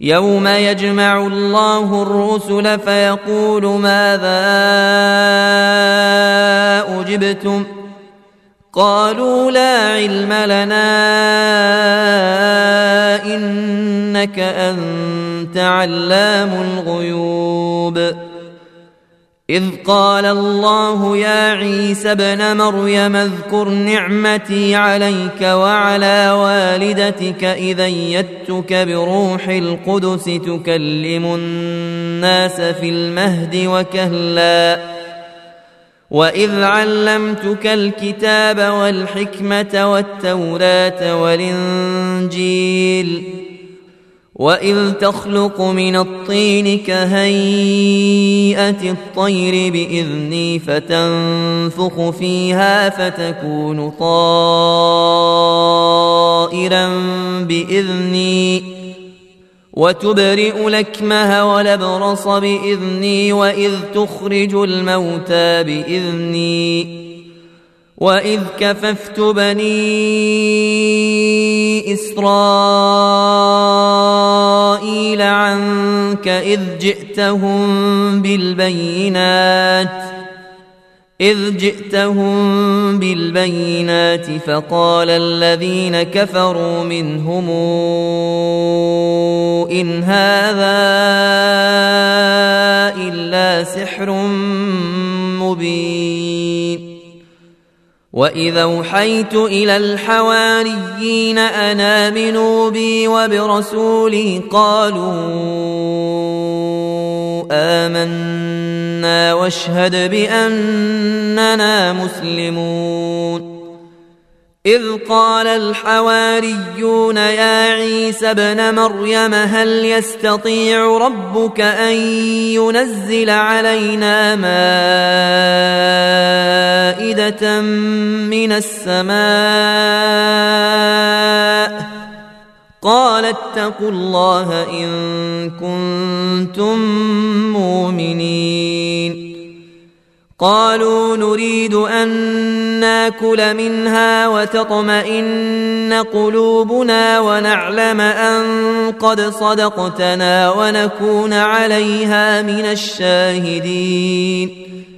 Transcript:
يوم يجمع الله الرسل فيقول ماذا أجبتم قالوا لا علم لنا إنك أنت علام الغيوب إذ قال الله يا عيسى ابن مريم اذكر نعمتي عليك وعلى والدتك إذ أيدتك بروح القدس تكلم الناس في المهد وكهلا وإذ علمتك الكتاب والحكمة والتوراة والإنجيل وإذ تخلق من الطين كهيئة الطير بإذني فتنفخ فيها فتكون طائرا بإذني وتبرئ الأكمه والأبرص بإذني وإذ تخرج الموتى بإذني وإذ كففت بني إسرائيل عنك إذ جئتهم بالبينات فقال الذين كفروا منهم إن هذا إلا سحر مبين وإذا أوحيت إلى الحواريين أن آمنوا بي وبرسولي قالوا آمنا واشهد بأننا مسلمون إذ قال الحواريون يا عيسى ابن مريم هل يستطيع ربك أن ينزل علينا مائدة من السماء قال اتقوا الله إن كنتم مؤمنين قالوا نريد أن ناكل منها وتطمئن قلوبنا ونعلم أن قد صدقتنا ونكون عليها من الشاهدين